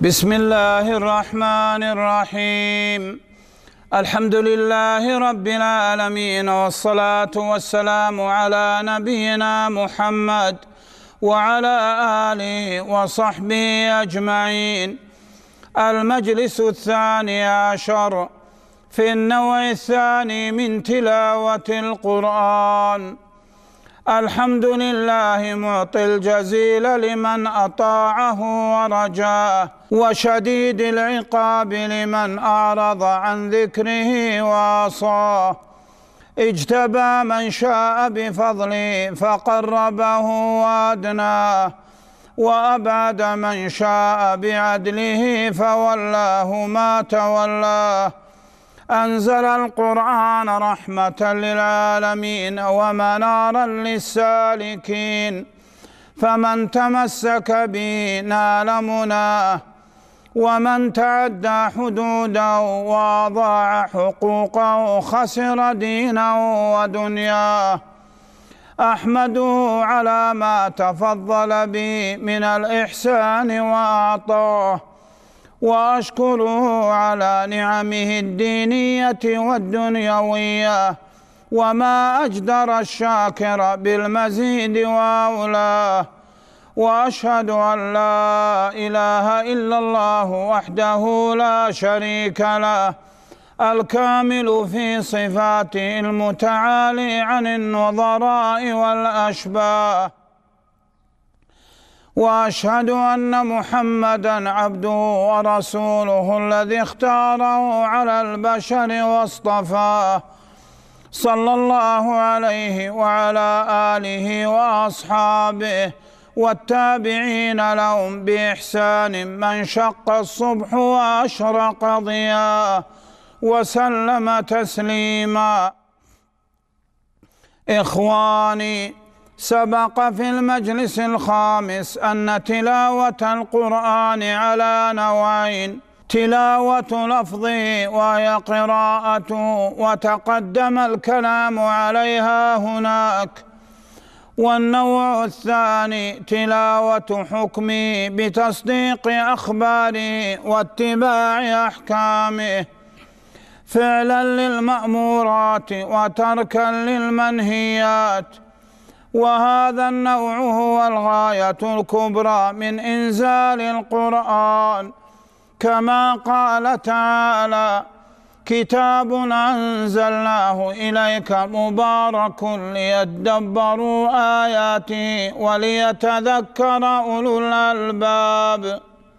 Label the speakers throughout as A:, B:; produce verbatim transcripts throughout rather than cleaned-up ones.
A: بسم الله الرحمن الرحيم. الحمد لله رب العالمين، والصلاة والسلام على نبينا محمد وعلى آله وصحبه أجمعين. المجلس الثاني عشر في النوع الثاني من تلاوة القرآن. الحمد لله معطي الجزيل لمن أطاعه ورجاه، وشديد العقاب لمن أعرض عن ذكره وعصاه. اجتبى من شاء بفضله فقربه وأدناه، وأبعد من شاء بعدله فولاه ما تولاه. أنزل القرآن رحمة للعالمين ومنارا للسالكين، فمن تمسك به نال مناه، ومن تعدى حدوده وأضاع حقوقه خسر دينه ودنياه. أحمده على ما تفضل به من الإحسان وأعطاه، وأشكره على نعمه الدينية والدنيوية، وما أجدر الشاكر بالمزيد وأولاه. وأشهد أن لا إله إلا الله وحده لا شريك له، الكامل في صفاته المتعالي عن النظراء والأشباه. وأشهد أن محمدًا عبده ورسوله الذي اختاره على البشر واصطفاه، صلى الله عليه وعلى آله وأصحابه والتابعين لهم بإحسان من شق الصبح وأشرق ضياء، وسلم تسليما. إخواني، سبق في المجلس الخامس أن تلاوة القرآن على نوعين: تلاوة لفظه وهي قراءته، وتقدم الكلام عليها هناك. والنوع الثاني تلاوة حكمه بتصديق أخباره واتباع أحكامه، فعلا للمأمورات وتركا للمنهيات. وهذا النوع هو الغاية الكبرى من إنزال القرآن، كما قال تعالى: كتاب أنزلناه إليك مبارك ليدبروا آياته وليتذكر أولو الألباب.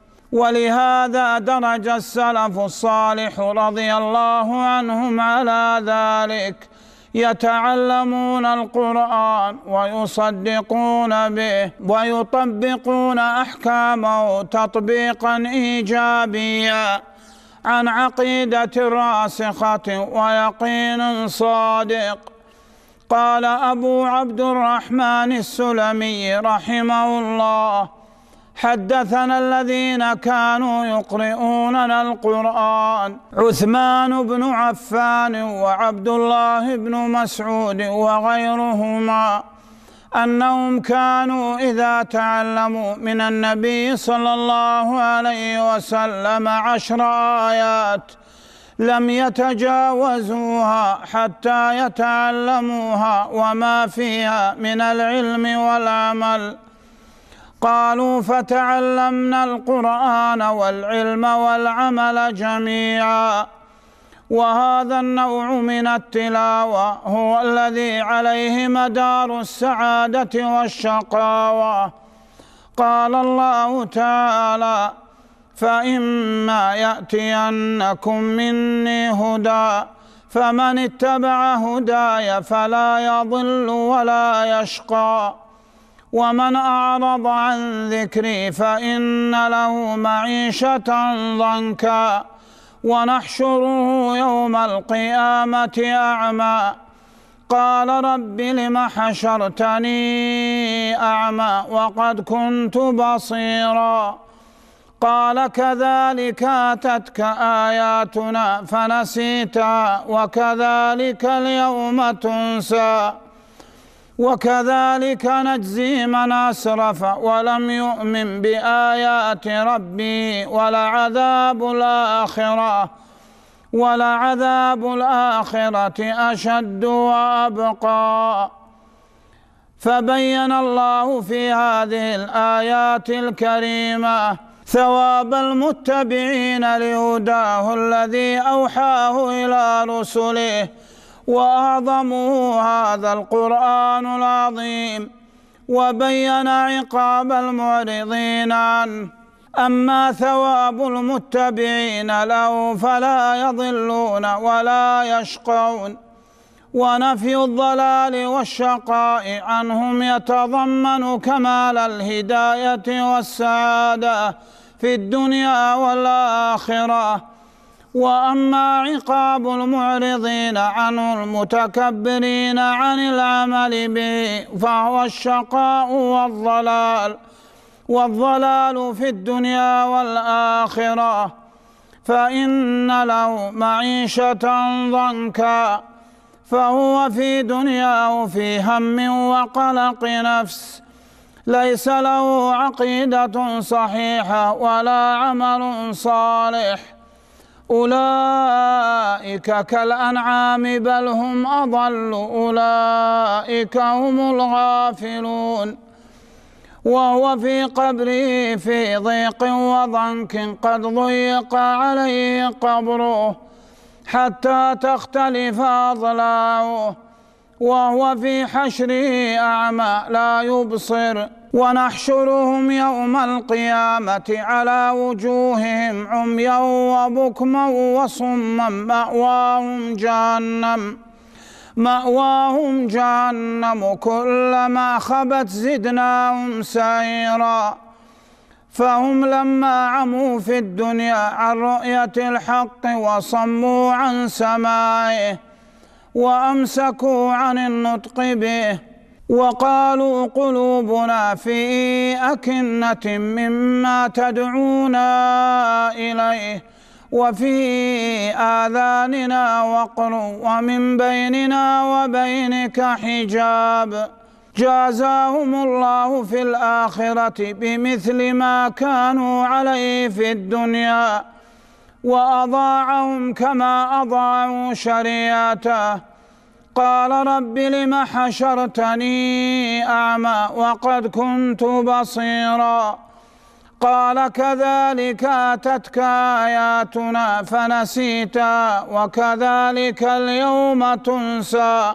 A: ولهذا درج السلف الصالح رضي الله عنهم على ذلك، يتعلمون القرآن ويصدقون به ويطبقون أحكامه تطبيقا إيجابيا عن عقيدة راسخة ويقين صادق. قال أبو عبد الرحمن السلمي رحمه الله: حدثنا الذين كانوا يقرؤوننا القرآن عثمان بن عفان وعبد الله بن مسعود وغيرهما، أنهم كانوا إذا تعلموا من النبي صلى الله عليه وسلم عشر آيات لم يتجاوزوها حتى يتعلموها وما فيها من العلم والعمل. قالوا: فتعلمنا القرآن والعلم والعمل جميعا. وهذا النوع من التلاوة هو الذي عليه مدار السعادة والشقاوة. قال الله تعالى: فإما يأتينكم مني هدى فمن اتبع هداي فلا يضل ولا يشقى، ومن أعرض عن ذكري فإن له معيشة ضنكا، ونحشره يوم القيامة أعمى. قال: رب لم حشرتني أعمى وقد كنت بصيرا. قال: كذلك أتتك آياتنا فنسيتها وكذلك اليوم تنسى. وكذلك نجزي من أسرف ولم يؤمن بآيات ربي ولعذاب الآخرة ولعذاب الآخرة أشد وأبقى. فبين الله في هذه الآيات الكريمة ثواب المتبعين لهداه الذي أوحاه إلى رسله، وأعظمه هذا القرآن العظيم، وبين عقاب المعرضين عنه. أما ثواب المتبعين له فلا يضلون ولا يشقون. ونفي الضلال والشقاء عنهم يتضمن كمال الهداية والسعادة في الدنيا والآخرة. وأما عقاب المعرضين عنه المتكبرين عن العمل به فهو الشقاء والضلال والضلال في الدنيا والآخرة، فإن له معيشة ضنكا، فهو في دنياه في هم وقلق نفس، ليس له عقيدة صحيحة ولا عمل صالح. أولئك كالأنعام بل هم أضل، أولئك هم الغافلون. وهو في قبره في ضيق وضنك قد ضيق عليه قبره حتى تختلف أضلاعه، وهو في حشره أعمى لا يبصر. ونحشرهم يوم القيامة على وجوههم عميا وبكما وصما مأواهم جهنم مأواهم جهنم كلما خبت زدناهم سعيرا. فهم لما عموا في الدنيا عن رؤية الحق وصموا عن سماعه وأمسكوا عن النطق به، وقالوا قلوبنا في أكنة مما تدعونا إليه وفي آذاننا وقر ومن بيننا وبينك حجاب. جازاهم الله في الآخرة بمثل ما كانوا عليه في الدنيا، وأضاعهم كما أضاعوا شريعته. قال رب لم حشرتني أعمى وقد كنت بصيرا. قال كذلك أتتك آياتنا فنسيتها وكذلك اليوم تنسى.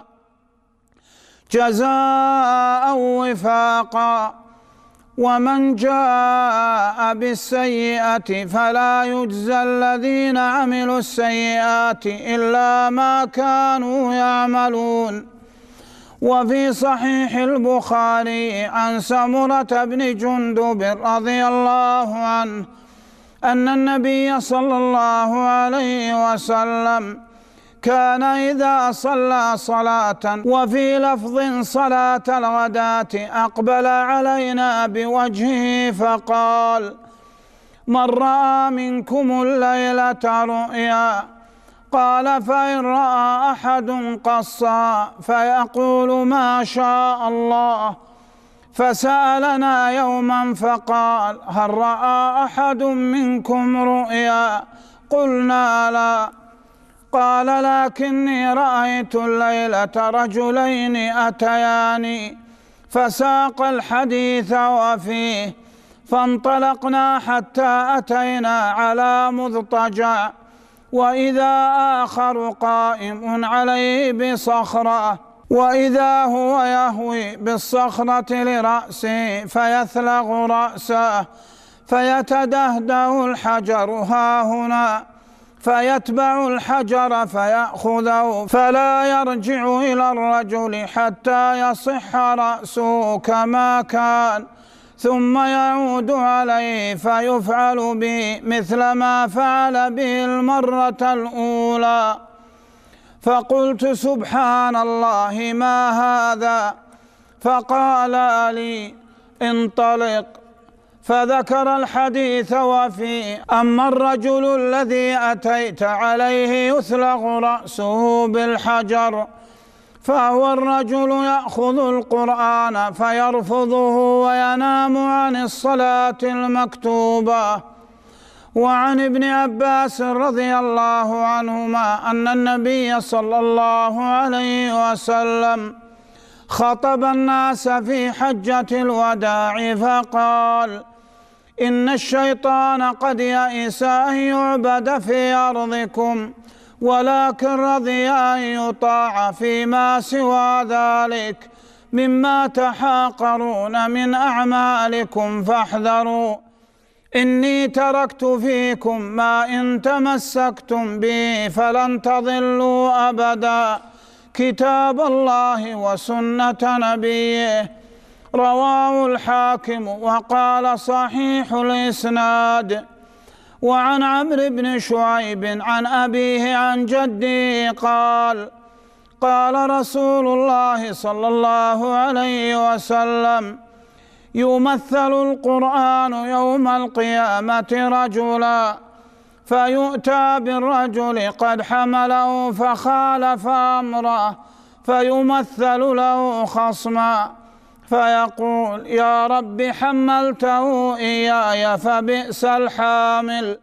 A: جزاء وفاقا. ومن جاء بالسيئة فلا يجزى الذين عملوا السيئات إلا ما كانوا يعملون. وفي صحيح البخاري عن سمرة بن جندب رضي الله عنه أن النبي صلى الله عليه وسلم كان إذا صلى صلاة، وفي لفظ صلاة الغداة، أقبل علينا بوجهه فقال: من رأى منكم الليلة رؤيا؟ قال: فإن رأى أحد قصا فيقول ما شاء الله. فسألنا يوما فقال: هل رأى أحد منكم رؤيا؟ قلنا لا. قال: لكني رأيت الليلة رجلين أتياني، فساق الحديث وفيه، فانطلقنا حتى أتينا على مضطجع، وإذا آخر قائم عليه بصخرة، وإذا هو يهوي بالصخرة لرأسه فيثلغ رأسه، فيتدهده الحجر هاهنا، فيتبع الحجر فيأخذه، فلا يرجع إلى الرجل حتى يصح رأسه كما كان، ثم يعود عليه فيفعل به مثل ما فعل به المرة الأولى. فقلت: سبحان الله، ما هذا؟ فقال لي: انطلق. فذكر الحديث وفيه: أما الرجل الذي أتيت عليه يثلغ رأسه بالحجر، فهو الرجل يأخذ القرآن فيرفضه وينام عن الصلاة المكتوبة. وعن ابن عباس رضي الله عنهما أن النبي صلى الله عليه وسلم خطب الناس في حجة الوداع فقال: إن الشيطان قد يئس أن يعبد في أرضكم، ولكن رضي أن يطاع فيما سوى ذلك مما تحاقرون من أعمالكم فاحذروا. إني تركت فيكم ما إن تمسكتم به فلن تضلوا أبدا، كتاب الله وسنة نبيه. رواه الحاكم وقال صحيح الإسناد. وعن عمرو بن شعيب عن أبيه عن جده قال: قال رسول الله صلى الله عليه وسلم: يمثل القرآن يوم القيامة رجلا، فيؤتى بالرجل قد حمله فخالف أمره، فيمثل له خصما فيقول: يا رب حملته إياي فبئس الحامل،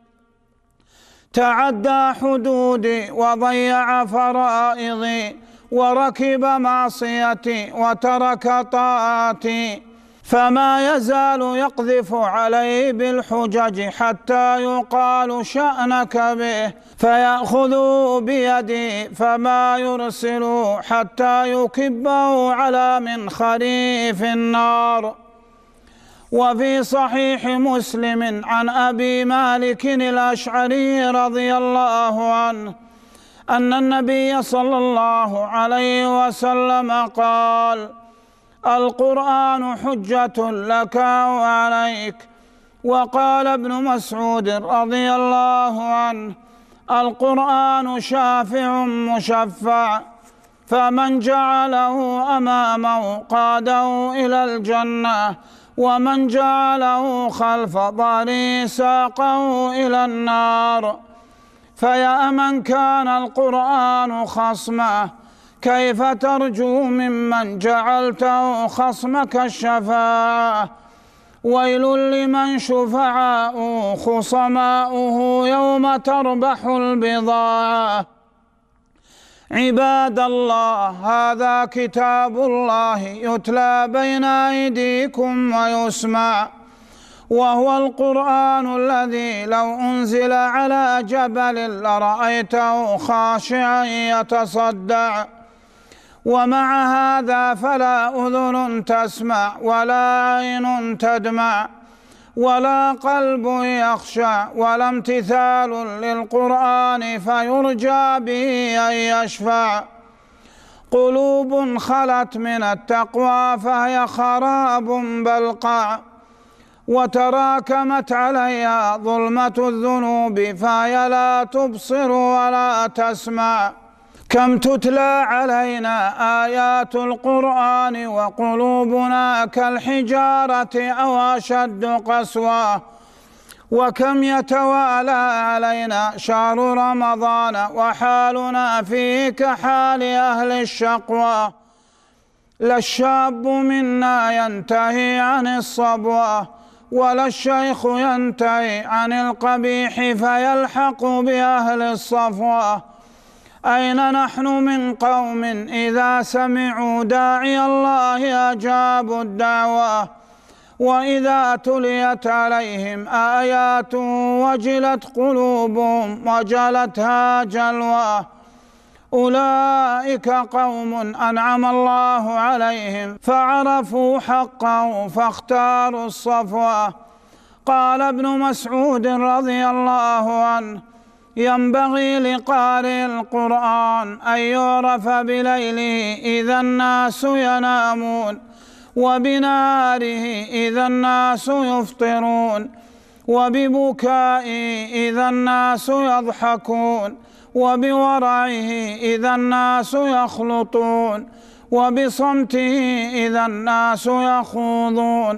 A: تعدى حدودي وضيع فرائضي وركب معصيتي وترك طاعتي. فما يزال يقذف عليه بالحجج حتى يقال شأنك به، فيأخذه بيدي فما يرسل حتى يكبه على منخره في النار. وفي صحيح مسلم عن أبي مالك الأشعري رضي الله عنه أن النبي صلى الله عليه وسلم قال: القرآن حجة لك وعليك. وقال ابن مسعود رضي الله عنه: القرآن شافع مشفع، فمن جعله أمامه قاده إلى الجنة، ومن جعله خلف ظهره ساقه إلى النار. فيا من كان القرآن خصمه، كيف ترجو ممن جعلته خصمك الشفاعة؟ ويل لمن شفعاؤه خصماؤه يوم تربح البضاعة. عباد الله، هذا كتاب الله يتلى بين أيديكم ويسمع، وهو القرآن الذي لو أنزل على جبل لرأيته خاشعا يتصدع. ومع هذا فلا أذن تسمع ولا عين تدمع ولا قلب يخشع ولا امتثال للقرآن فيرجى به أن يشفع. قلوب خلت من التقوى فهي خراب بلقع، وتراكمت عليها ظلمة الذنوب فهي لا تبصر ولا تسمع. كم تتلى علينا آيات القرآن وقلوبنا كالحجارة أو أشد قسوة، وكم يتوالى علينا شهر رمضان وحالنا فيه كحال أهل الشقوى. لا الشاب منا ينتهي عن الصبوة، ولا الشيخ ينتهي عن القبيح فيلحق بأهل الصفوة. أين نحن من قوم إذا سمعوا داعي الله أجابوا الدعوة، وإذا تليت عليهم آيات وجلت قلوبهم وجلتها جلوة؟ أولئك قوم أنعم الله عليهم فعرفوا حقه فاختاروا الصفوة. قال ابن مسعود رضي الله عنه: ينبغي لقارئ القرآن أن يعرف بليله إذا الناس ينامون، وبنهاره إذا الناس يفطرون، وببكائه إذا الناس يضحكون، وبورعه إذا الناس يخلطون، وبصمته إذا الناس يخوضون،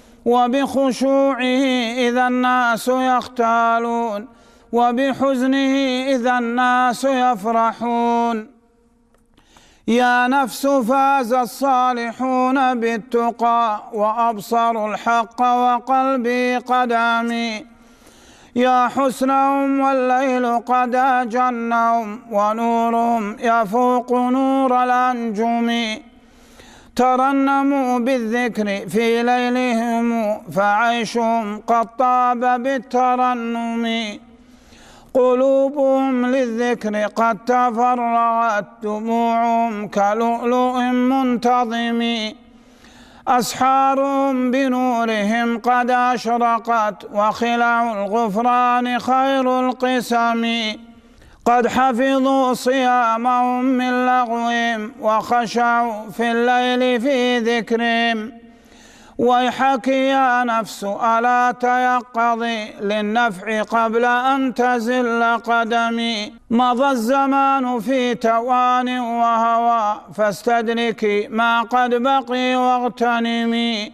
A: وبخشوعه إذا الناس يختالون، وبحزنه إذا الناس يفرحون. يا نفس فاز الصالحون بالتقى وأبصروا الحق وقلبي قد عمي. يا حسنهم والليل قد أجنهم ونورهم يفوق نور الأنجم. ترنموا بالذكر في ليلهم فعيشهم قد طاب بالترنم. قلوبهم للذكر قد تفرغت دموعهم كلؤلؤ منتظم. أسحارهم بنورهم قد أشرقت وخلع الغفران خير القسم. قد حفظوا صيامهم من لغوهم وخشعوا في الليل في ذكرهم. ويحك يا نفس ألا تيقظي للنفع قبل أن تزل قدمي. مضى الزمان في توان وهوى فاستدركي ما قد بقي واغتنمي.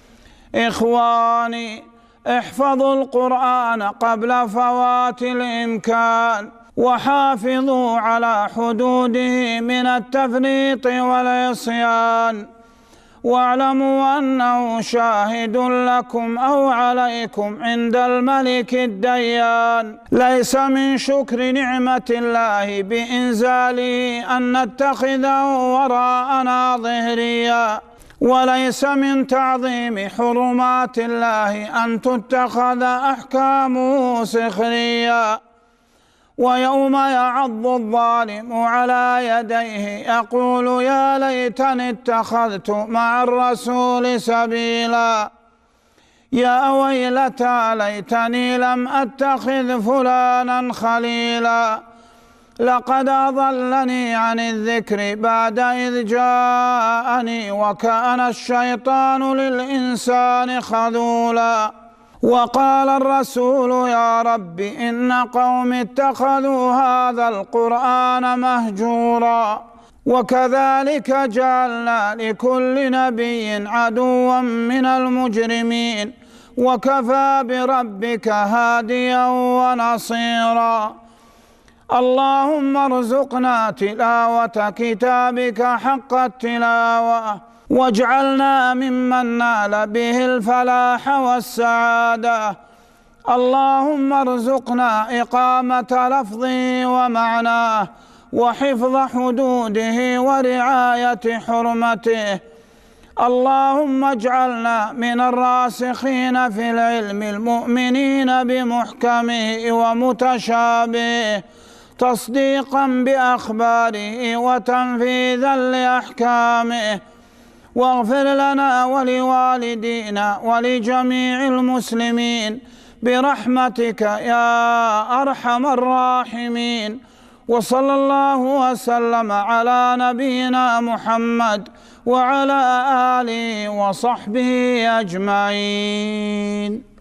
A: إخواني احفظوا القرآن قبل فوات الإمكان وحافظوا على حدوده من التفريط والعصيان. واعلموا أنه شاهد لكم أو عليكم عند الملك الديان. ليس من شكر نعمة الله بإنزاله أن نتخذه وراءنا ظهريا، وليس من تعظيم حرمات الله أن تتخذ أحكامه سخريا. ويوم يعض الظالم على يديه يقول يا ليتني اتخذت مع الرسول سبيلا. يا ويلتى ليتني لم أتخذ فلانا خليلا. لقد أضلني عن الذكر بعد إذ جاءني وكان الشيطان للإنسان خذولا. وقال الرسول يا رب إن قوم اتخذوا هذا القرآن مهجورا. وكذلك جعلنا لكل نبي عدوا من المجرمين وكفى بربك هاديا ونصيرا. اللهم ارزقنا تلاوة كتابك حق التلاوة واجعلنا ممن نال به الفلاح والسعادة. اللهم ارزقنا إقامة لفظه ومعناه وحفظ حدوده ورعاية حرمته. اللهم اجعلنا من الراسخين في العلم المؤمنين بمحكمه ومتشابهه تصديقا بأخباره وتنفيذا لأحكامه. واغفر لنا ولوالدينا ولجميع المسلمين برحمتك يا أرحم الراحمين. وصلى الله وسلم على نبينا محمد وعلى آله وصحبه أجمعين.